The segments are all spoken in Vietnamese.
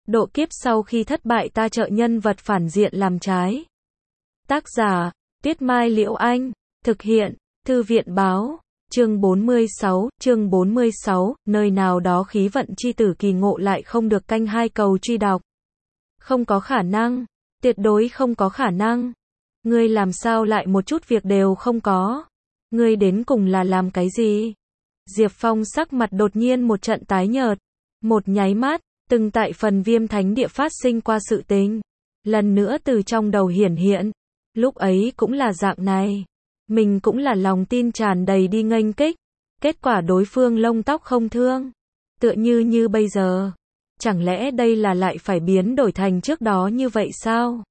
Độ kiếp sau khi thất bại ta trợ nhân vật phản diện làm trái. Tác giả, Tuyết Mai Liễu Anh. Thực hiện, Thư viện Báo. Chương 46, nơi nào đó khí vận chi tử kỳ ngộ lại không được canh hai cầu truy đọc. Không có khả năng, tuyệt đối không có khả năng. Ngươi làm sao lại một chút việc đều không có? Ngươi đến cùng là làm cái gì? Diệp Phong sắc mặt đột nhiên một trận tái nhợt. Một nháy mắt, từng tại phần Viêm Thánh Địa phát sinh qua sự tình, lần nữa từ trong đầu hiển hiện. Lúc ấy cũng là dạng này. Mình cũng là lòng tin tràn đầy đi nghênh kích. Kết quả đối phương lông tóc không thương. Tựa như bây giờ. Chẳng lẽ đây là lại phải biến đổi thành trước đó như vậy sao?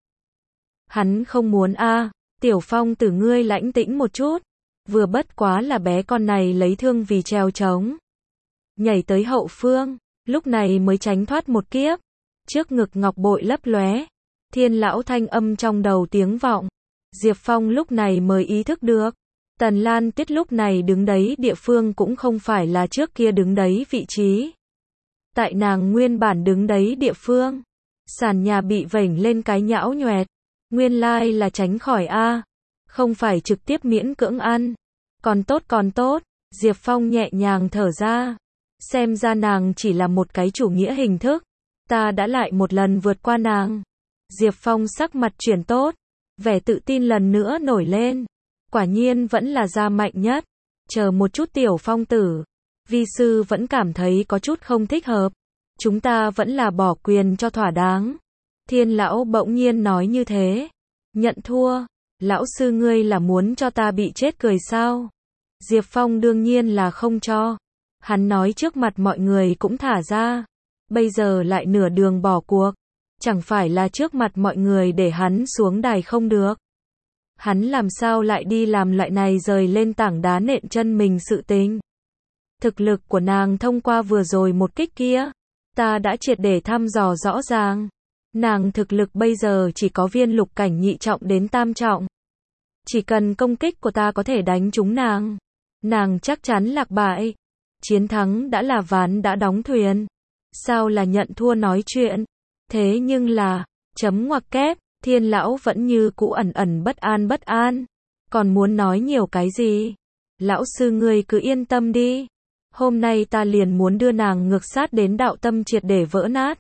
Hắn không muốn a. Tiểu Phong tử ngươi lãnh tĩnh một chút. Vừa bất quá là bé con này lấy thương vì trèo trống. Nhảy tới hậu phương, lúc này mới tránh thoát một kiếp. Trước ngực ngọc bội lấp lóe. Thiên lão thanh âm trong đầu tiếng vọng. Diệp Phong lúc này mới ý thức được. Tần Lan Tuyết lúc này đứng đấy địa phương cũng không phải là trước kia đứng đấy vị trí. Tại nàng nguyên bản đứng đấy địa phương, sàn nhà bị vểnh lên cái nhão nhoẹt. Nguyên lai là tránh khỏi a, không phải trực tiếp miễn cưỡng ăn. Còn tốt, Diệp Phong nhẹ nhàng thở ra. Xem ra nàng chỉ là một cái chủ nghĩa hình thức. Ta đã lại một lần vượt qua nàng. Diệp Phong sắc mặt chuyển tốt. Vẻ tự tin lần nữa nổi lên. Quả nhiên vẫn là gia mạnh nhất. Chờ một chút Tiểu Phong tử. Vi sư vẫn cảm thấy có chút không thích hợp. Chúng ta vẫn là bỏ quyền cho thỏa đáng. Thiên lão bỗng nhiên nói như thế. Nhận thua. Lão sư ngươi là muốn cho ta bị chết cười sao? Diệp Phong đương nhiên là không cho. Hắn nói trước mặt mọi người cũng thả ra. Bây giờ lại nửa đường bỏ cuộc. Chẳng phải là trước mặt mọi người để hắn xuống đài không được. Hắn làm sao lại đi làm loại này rời lên tảng đá nện chân mình sự tình. Thực lực của nàng thông qua vừa rồi một kích kia. Ta đã triệt để thăm dò rõ ràng. Nàng thực lực bây giờ chỉ có viên lục cảnh nhị trọng đến tam trọng. Chỉ cần công kích của ta có thể đánh trúng nàng. Nàng chắc chắn lạc bại. Chiến thắng đã là ván đã đóng thuyền. Sao là nhận thua nói chuyện. Thế nhưng là, chấm ngoặc kép, Thiên lão vẫn như cũ ẩn bất an. Còn muốn nói nhiều cái gì? Lão sư ngươi cứ yên tâm đi. Hôm nay ta liền muốn đưa nàng ngược sát đến đạo tâm triệt để vỡ nát.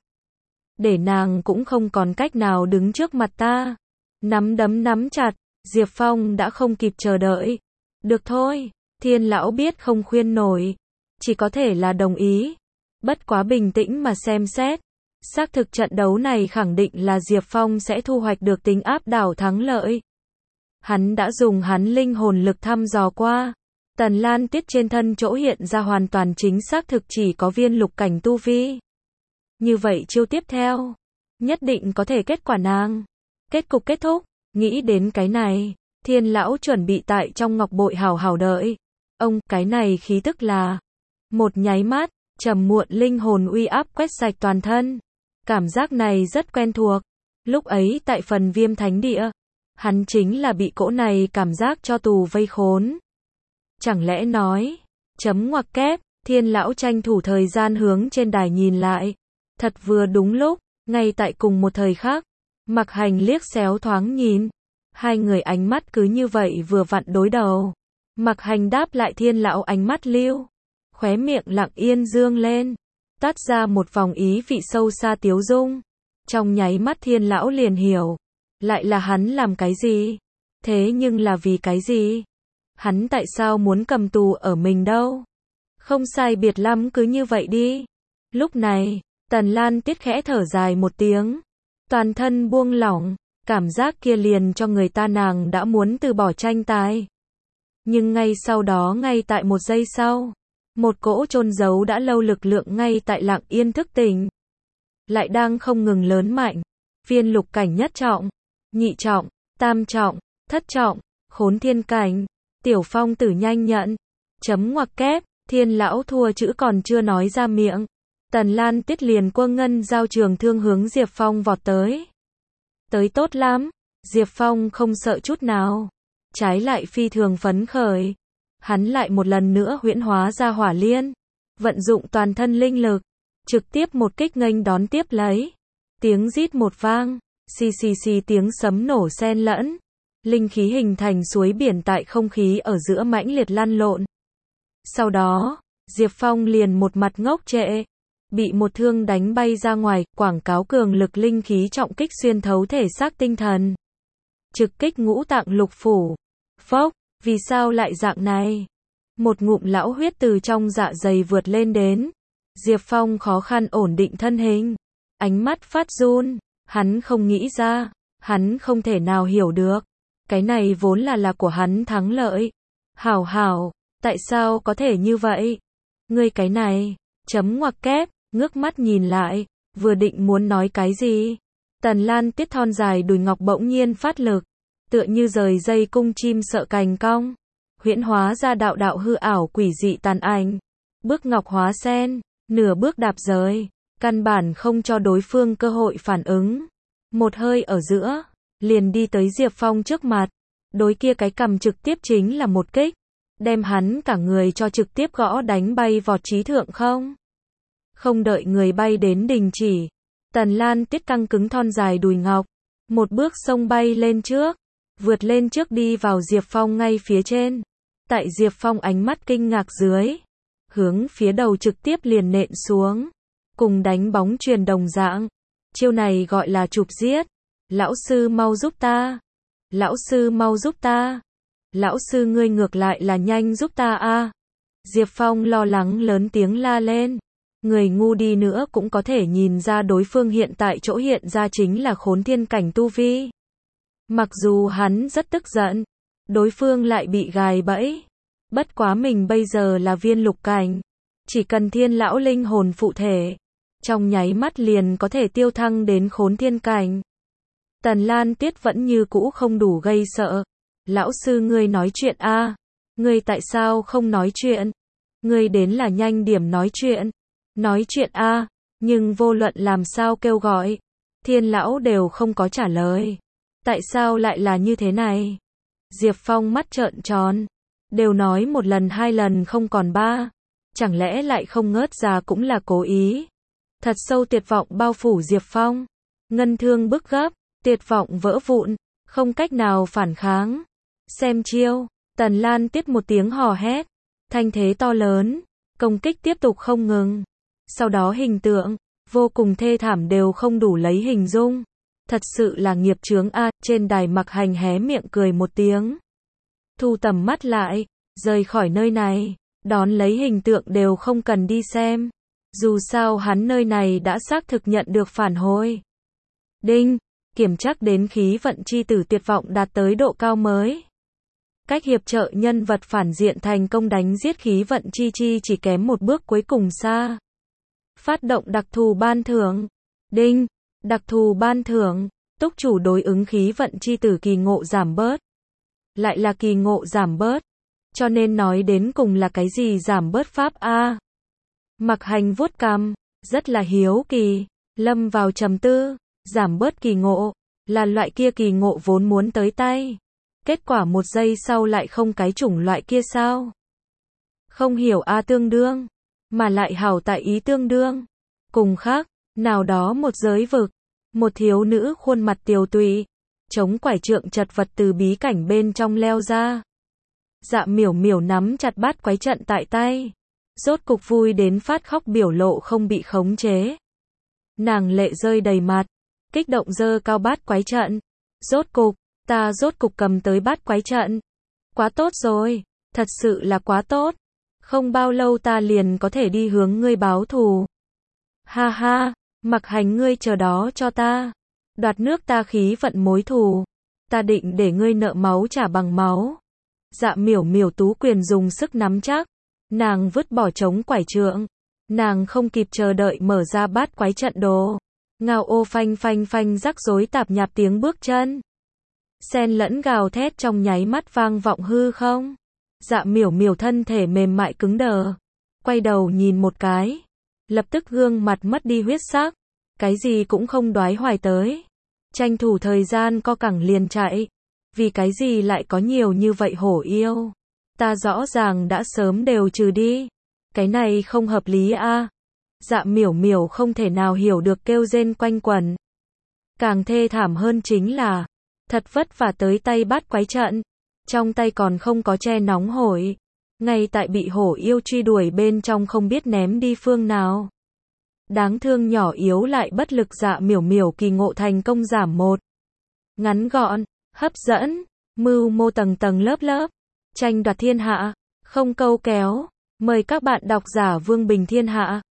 Để nàng cũng không còn cách nào đứng trước mặt ta. Nắm đấm nắm chặt, Diệp Phong đã không kịp chờ đợi. Được thôi, Thiên lão biết không khuyên nổi. Chỉ có thể là đồng ý. Bất quá bình tĩnh mà xem xét. Xác thực trận đấu này khẳng định là Diệp Phong sẽ thu hoạch được tính áp đảo thắng lợi. Hắn đã dùng hắn linh hồn lực thăm dò qua. Tần Lan Tuyết trên thân chỗ hiện ra hoàn toàn chính xác thực chỉ có viên lục cảnh tu vi. Như vậy chiêu tiếp theo, nhất định có thể kết quả nàng. Kết cục kết thúc, nghĩ đến cái này, Thiên lão chuẩn bị tại trong ngọc bội hào hào đợi. Ông, cái này khí tức là một nháy mắt, trầm muộn linh hồn uy áp quét sạch toàn thân. Cảm giác này rất quen thuộc. Lúc ấy tại phần Viêm Thánh Địa, hắn chính là bị cỗ này cảm giác cho tù vây khốn. Chẳng lẽ nói, chấm ngoặc kép, Thiên lão tranh thủ thời gian hướng trên đài nhìn lại. Thật vừa đúng lúc, ngay tại cùng một thời khắc, Mặc Hành liếc xéo thoáng nhìn. Hai người ánh mắt cứ như vậy vừa vặn đối đầu. Mặc Hành đáp lại Thiên lão ánh mắt lưu. Khóe miệng lặng yên dương lên. Toát ra một vòng ý vị sâu xa tiếu dung. Trong nháy mắt Thiên lão liền hiểu. Lại là hắn làm cái gì? Thế nhưng là vì cái gì? Hắn tại sao muốn cầm tù ở mình đâu? Không sai biệt lắm cứ như vậy đi. Lúc này, Tần Lan Tuyết khẽ thở dài một tiếng. Toàn thân buông lỏng. Cảm giác kia liền cho người ta nàng đã muốn từ bỏ tranh tài. Nhưng ngay sau đó ngay tại một giây sau. Một cỗ chôn giấu đã lâu lực lượng ngay tại lặng yên thức tỉnh. Lại đang không ngừng lớn mạnh. Viên lục cảnh nhất trọng, nhị trọng, tam trọng, thất trọng, khốn thiên cảnh. Tiểu Phong tử nhanh nhận. Chấm ngoặc kép, Thiên lão thua chữ còn chưa nói ra miệng. Tần Lan Tuyết liền quơ ngân giao trường thương hướng Diệp Phong vọt tới. Tới tốt lắm. Diệp Phong không sợ chút nào. Trái lại phi thường phấn khởi. Hắn lại một lần nữa huyễn hóa ra hỏa liên. Vận dụng toàn thân linh lực. Trực tiếp một kích nghênh đón tiếp lấy. Tiếng rít một vang, xì xì xì tiếng sấm nổ xen lẫn. Linh khí hình thành suối biển tại không khí ở giữa mãnh liệt lăn lộn. Sau đó, Diệp Phong liền một mặt ngốc trệ, bị một thương đánh bay ra ngoài, quảng cáo cường lực linh khí trọng kích xuyên thấu thể xác tinh thần. Trực kích ngũ tạng lục phủ. Phốc, vì sao lại dạng này? Một ngụm lão huyết từ trong dạ dày vượt lên đến. Diệp Phong khó khăn ổn định thân hình. Ánh mắt phát run, hắn không nghĩ ra, hắn không thể nào hiểu được. Cái này vốn là của hắn thắng lợi. Hảo hảo, tại sao có thể như vậy? Ngươi cái này, chấm ngoặc kép, ngước mắt nhìn lại, vừa định muốn nói cái gì. Tần Lan Tiết thon dài đùi ngọc bỗng nhiên phát lực, tựa như rời dây cung chim sợ cành cong, huyễn hóa ra đạo đạo hư ảo quỷ dị tàn ảnh. Bước ngọc hóa sen, nửa bước đạp rời, căn bản không cho đối phương cơ hội phản ứng. Một hơi ở giữa, liền đi tới Diệp Phong trước mặt. Đối kia cái cằm trực tiếp chính là một kích, đem hắn cả người cho trực tiếp gõ đánh bay vọt trí thượng không. Không đợi người bay đến đình chỉ, Tần Lan Tiết căng cứng thon dài đùi ngọc, một bước xông bay lên trước, vượt lên trước đi vào Diệp Phong ngay phía trên. Tại Diệp Phong ánh mắt kinh ngạc dưới, hướng phía đầu trực tiếp liền nện xuống, cùng đánh bóng chuyền đồng dạng. Chiêu này gọi là chụp giết. Lão sư mau giúp ta. Lão sư mau giúp ta. Lão sư ngươi ngược lại là nhanh giúp ta a. Diệp Phong lo lắng lớn tiếng la lên. Người ngu đi nữa cũng có thể nhìn ra đối phương hiện tại chỗ hiện ra chính là khốn thiên cảnh tu vi. Mặc dù hắn rất tức giận, đối phương lại bị gài bẫy. Bất quá mình bây giờ là viên lục cảnh, chỉ cần thiên lão linh hồn phụ thể, trong nháy mắt liền có thể tiêu thăng đến khốn thiên cảnh. Tần Lan Tiết vẫn như cũ không đủ gây sợ. Lão sư ngươi nói chuyện a, ngươi tại sao không nói chuyện? Ngươi đến là nhanh điểm nói chuyện. Nói chuyện a, nhưng vô luận làm sao kêu gọi, thiên lão đều không có trả lời. Tại sao lại là như thế này? Diệp Phong mắt trợn tròn, đều nói một lần hai lần không còn ba, chẳng lẽ lại không ngớt ra cũng là cố ý. Thật sâu tuyệt vọng bao phủ Diệp Phong, ngân thương bức gấp, tuyệt vọng vỡ vụn, không cách nào phản kháng. Xem chiêu, Tần Lan Tiết một tiếng hò hét, thanh thế to lớn, công kích tiếp tục không ngừng. Sau đó hình tượng, vô cùng thê thảm đều không đủ lấy hình dung. Thật sự là nghiệp chướng a. Trên đài Mặc Hành hé miệng cười một tiếng. Thu tầm mắt lại, rời khỏi nơi này, đón lấy hình tượng đều không cần đi xem. Dù sao hắn nơi này đã xác thực nhận được phản hồi. Đinh, kiểm trắc đến khí vận chi tử tuyệt vọng đạt tới độ cao mới. Cách hiệp trợ nhân vật phản diện thành công đánh giết khí vận chi chi chỉ kém một bước cuối cùng xa. Phát động đặc thù ban thưởng. Đinh, đặc thù ban thưởng, túc chủ đối ứng khí vận chi tử kỳ ngộ giảm bớt. Lại là kỳ ngộ giảm bớt. Cho nên nói đến cùng là cái gì giảm bớt pháp a? Mặc Hành vuốt cằm, rất là hiếu kỳ, lâm vào trầm tư. Giảm bớt kỳ ngộ, là loại kia kỳ ngộ vốn muốn tới tay. Kết quả một giây sau lại không cái chủng loại kia sao? Không hiểu a, tương đương, mà lại hảo tại ý tương đương. Cùng khác, nào đó một giới vực, một thiếu nữ khuôn mặt tiều tụy, chống quải trượng chật vật từ bí cảnh bên trong leo ra. Dạ Miểu Miểu nắm chặt bát quái trận tại tay, rốt cục vui đến phát khóc, biểu lộ không bị khống chế. Nàng lệ rơi đầy mặt, kích động giơ cao bát quái trận. Rốt cục cầm tới bát quái trận. Quá tốt rồi, thật sự là quá tốt. Không bao lâu ta liền có thể đi hướng ngươi báo thù. Ha ha, Mặc Hành ngươi chờ đó cho ta. Đoạt nước ta khí vận mối thù. Ta định để ngươi nợ máu trả bằng máu. Dạ Miểu Miểu tú quyền dùng sức nắm chắc. Nàng vứt bỏ trống quải trượng. Nàng không kịp chờ đợi mở ra bát quái trận đồ. Ngao ô phanh phanh phanh rắc rối tạp nhạp tiếng bước chân. Xen lẫn gào thét trong nháy mắt vang vọng hư không. Dạ Miểu Miểu thân thể mềm mại cứng đờ. Quay đầu nhìn một cái. Lập tức gương mặt mất đi huyết sắc. Cái gì cũng không đoái hoài tới. Tranh thủ thời gian co cẳng liền chạy. Vì cái gì lại có nhiều như vậy hổ yêu. Ta rõ ràng đã sớm đều trừ đi. Cái này không hợp lý a. Dạ Miểu Miểu không thể nào hiểu được kêu rên quanh quẩn. Càng thê thảm hơn chính là, thật vất vả tới tay bát quái trận, trong tay còn không có tre nóng hổi, ngay tại bị hổ yêu truy đuổi bên trong không biết ném đi phương nào. Đáng thương nhỏ yếu lại bất lực Dạ Miểu Miểu kỳ ngộ thành công giảm 1. Ngắn gọn, hấp dẫn, mưu mô tầng tầng lớp lớp, tranh đoạt thiên hạ, không câu kéo. Mời các bạn đọc giả Vương Bình Thiên Hạ.